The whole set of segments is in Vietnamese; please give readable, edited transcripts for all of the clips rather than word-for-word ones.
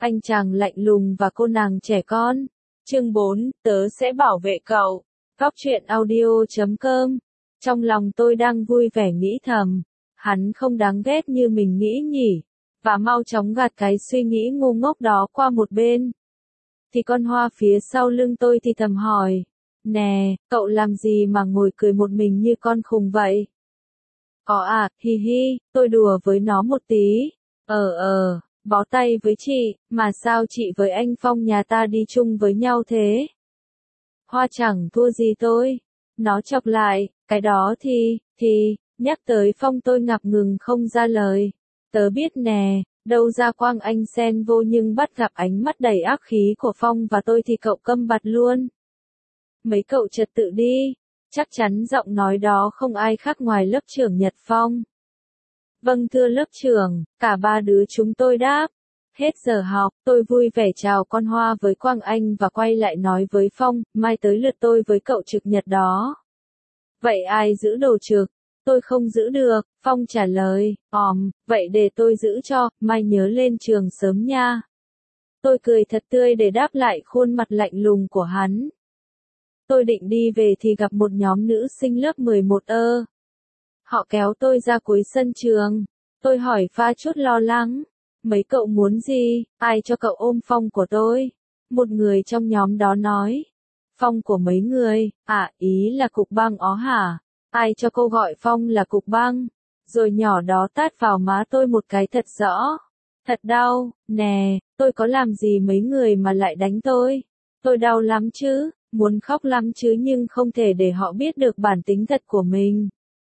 anh chàng lạnh lùng và cô nàng trẻ con. Chương 4, tớ sẽ bảo vệ cậu. Góc truyện audio.com. Trong lòng tôi đang vui vẻ nghĩ thầm, hắn không đáng ghét như mình nghĩ nhỉ, và mau chóng gạt cái suy nghĩ ngu ngốc đó qua một bên. Thì con Hoa phía sau lưng tôi thì thầm hỏi, nè, cậu làm gì mà ngồi cười một mình như con khùng vậy? Có à, hi hi, tôi đùa với nó một tí. Bó tay với chị, mà sao chị với anh Phong nhà ta đi chung với nhau thế? Hoa chẳng thua gì tôi. Nó chọc lại, cái đó thì, nhắc tới Phong tôi ngập ngừng không ra lời. Tớ biết nè, đâu ra quang anh xen vô nhưng bắt gặp ánh mắt đầy ác khí của Phong và tôi thì cậu câm bặt luôn. Mấy cậu trật tự đi, chắc chắn giọng nói đó không ai khác ngoài lớp trưởng Nhật Phong. Vâng thưa lớp trưởng, cả ba đứa chúng tôi đáp. Hết giờ học, tôi vui vẻ chào con Hoa với Quang Anh và quay lại nói với Phong, mai tới lượt tôi với cậu trực nhật đó. Vậy ai giữ đồ trực? Tôi không giữ được, Phong trả lời, vậy để tôi giữ cho, mai nhớ lên trường sớm nha. Tôi cười thật tươi để đáp lại khuôn mặt lạnh lùng của hắn. Tôi định đi về thì gặp một nhóm nữ sinh lớp 11 Họ kéo tôi ra cuối sân trường. Tôi hỏi pha chút lo lắng. Mấy cậu muốn gì, ai cho cậu ôm Phong của tôi? Một người trong nhóm đó nói. Phong của mấy người, ý là cục băng ó hả? Ai cho cô gọi Phong là cục băng? Rồi nhỏ đó tát vào má tôi một cái thật rõ. Thật đau, nè, tôi có làm gì mấy người mà lại đánh tôi? Tôi đau lắm chứ, muốn khóc lắm chứ nhưng không thể để họ biết được bản tính thật của mình.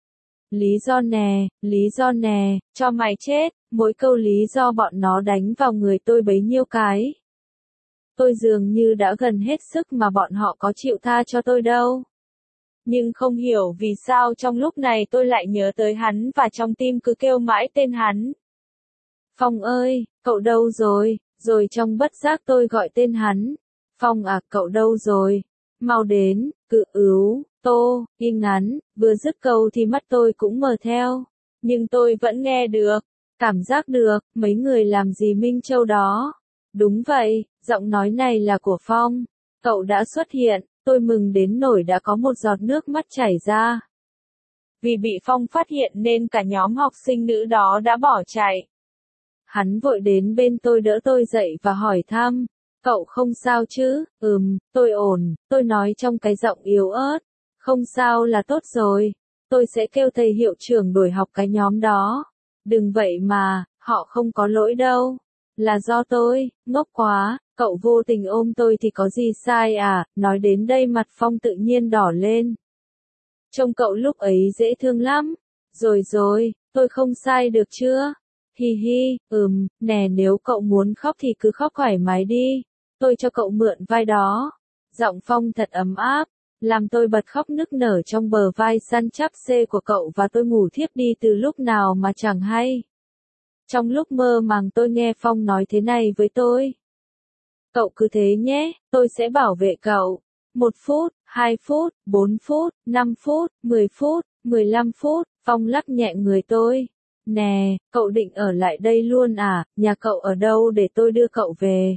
Lý do nè, cho mày chết, mỗi câu lý do bọn nó đánh vào người tôi bấy nhiêu cái. Tôi dường như đã gần hết sức mà bọn họ có chịu tha cho tôi đâu. Nhưng không hiểu vì sao trong lúc này tôi lại nhớ tới hắn và trong tim cứ kêu mãi tên hắn. Phong ơi, cậu đâu rồi? Rồi trong bất giác tôi gọi tên hắn. Phong à, cậu đâu rồi? Mau đến, im ngắn, vừa dứt câu thì mắt tôi cũng mờ theo. Nhưng tôi vẫn nghe được, cảm giác được, mấy người làm gì Minh Châu đó. Đúng vậy, giọng nói này là của Phong. Cậu đã xuất hiện, tôi mừng đến nỗi đã có một giọt nước mắt chảy ra. Vì bị Phong phát hiện nên cả nhóm học sinh nữ đó đã bỏ chạy. Hắn vội đến bên tôi đỡ tôi dậy và hỏi thăm. Cậu không sao chứ? Tôi ổn, tôi nói trong cái giọng yếu ớt. Không sao là tốt rồi. Tôi sẽ kêu thầy hiệu trưởng đổi học cái nhóm đó. Đừng vậy mà, họ không có lỗi đâu. Là do tôi, ngốc quá, cậu vô tình ôm tôi thì có gì sai à? Nói đến đây mặt Phong tự nhiên đỏ lên. Trông cậu lúc ấy dễ thương lắm. Rồi, tôi không sai được chưa? Hi hi, nè nếu cậu muốn khóc thì cứ khóc thoải mái đi. Tôi cho cậu mượn vai đó. Giọng Phong thật ấm áp, làm tôi bật khóc nức nở trong bờ vai săn chắc xê của cậu và tôi ngủ thiếp đi từ lúc nào mà chẳng hay. Trong lúc mơ màng tôi nghe Phong nói thế này với tôi. Cậu cứ thế nhé, tôi sẽ bảo vệ cậu. 1 phút, 2 phút, 4 phút, 5 phút, 10 phút, 15 phút, Phong lắc nhẹ người tôi. Nè, cậu định ở lại đây luôn à, nhà cậu ở đâu để tôi đưa cậu về?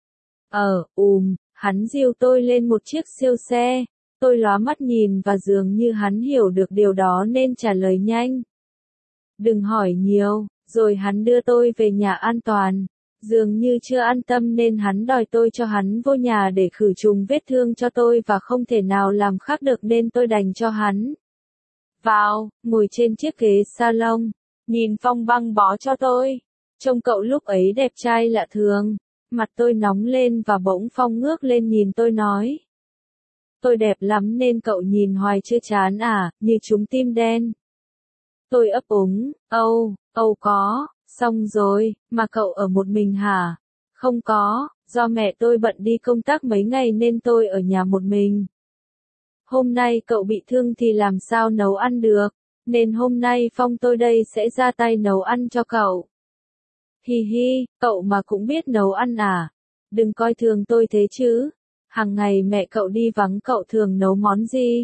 Hắn dìu tôi lên một chiếc siêu xe. Tôi lóa mắt nhìn và dường như hắn hiểu được điều đó nên trả lời nhanh. Đừng hỏi nhiều, rồi hắn đưa tôi về nhà an toàn. Dường như chưa an tâm nên hắn đòi tôi cho hắn vô nhà để khử trùng vết thương cho tôi và không thể nào làm khác được nên tôi đành cho hắn. Vào, ngồi trên chiếc ghế salon, nhìn Phong băng bó cho tôi. Trông cậu lúc ấy đẹp trai lạ thường. Mặt tôi nóng lên và bỗng Phong ngước lên nhìn tôi nói. Tôi đẹp lắm nên cậu nhìn hoài chưa chán à, như trúng tim đen. Tôi ấp úng, có, xong rồi, mà cậu ở một mình hả? Không có, do mẹ tôi bận đi công tác mấy ngày nên tôi ở nhà một mình. Hôm nay cậu bị thương thì làm sao nấu ăn được, nên hôm nay Phong tôi đây sẽ ra tay nấu ăn cho cậu. Hi hi, cậu mà cũng biết nấu ăn à? Đừng coi thường tôi thế chứ. Hàng ngày mẹ cậu đi vắng cậu thường nấu món gì?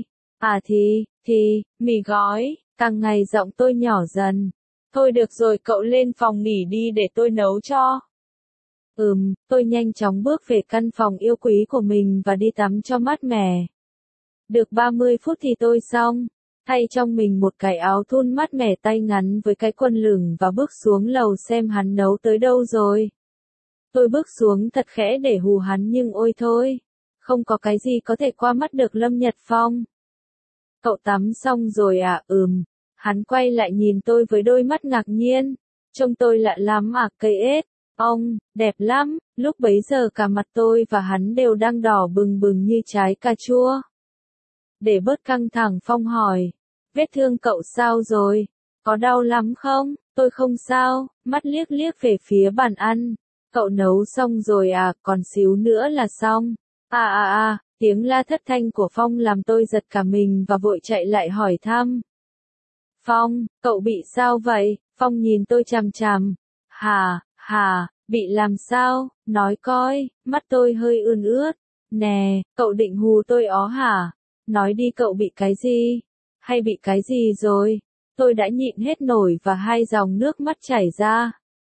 Mì gói. Càng ngày giọng tôi nhỏ dần. Thôi được rồi cậu lên phòng nghỉ đi để tôi nấu cho. Tôi nhanh chóng bước về căn phòng yêu quý của mình và đi tắm cho mát mẻ. Được 30 phút thì tôi xong, thay trong mình một cái áo thun mát mẻ tay ngắn với cái quần lửng và bước xuống lầu xem hắn nấu tới đâu rồi. Tôi bước xuống thật khẽ để hù hắn nhưng ôi thôi, không có cái gì có thể qua mắt được Lâm Nhật Phong. Cậu tắm xong rồi à? Hắn quay lại nhìn tôi với đôi mắt ngạc nhiên. Trông tôi lạ lắm à cây ếch? Ông, đẹp lắm. Lúc bấy giờ cả mặt tôi và hắn đều đang đỏ bừng bừng như trái cà chua. Để bớt căng thẳng Phong hỏi, vết thương cậu sao rồi? Có đau lắm không? Tôi không sao, mắt liếc liếc về phía bàn ăn. Cậu nấu xong rồi à, còn xíu nữa là xong. Tiếng la thất thanh của Phong làm tôi giật cả mình và vội chạy lại hỏi thăm. Phong, cậu bị sao vậy? Phong nhìn tôi chằm chằm. Bị làm sao? Nói coi, mắt tôi hơi ươn ướt. Nè, cậu định hù tôi ó hả? Nói đi cậu bị cái gì? Hay bị cái gì rồi? Tôi đã nhịn hết nổi và hai dòng nước mắt chảy ra.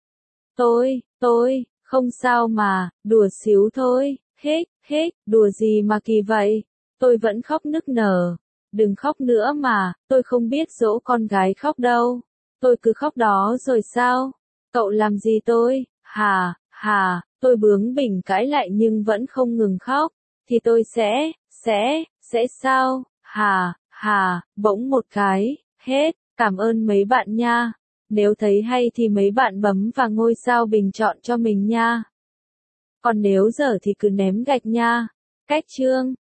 Tôi, không sao mà, đùa xíu thôi, đùa gì mà kỳ vậy? Tôi vẫn khóc nức nở. Đừng khóc nữa mà, tôi không biết dỗ con gái khóc đâu. Tôi cứ khóc đó rồi sao? Cậu làm gì tôi? Tôi bướng bỉnh cãi lại nhưng vẫn không ngừng khóc. Thì tôi sẽ sao? Bỗng một cái, hết, cảm ơn mấy bạn nha. Nếu thấy hay thì mấy bạn bấm vào ngôi sao bình chọn cho mình nha. Còn nếu dở thì cứ ném gạch nha. Cách chương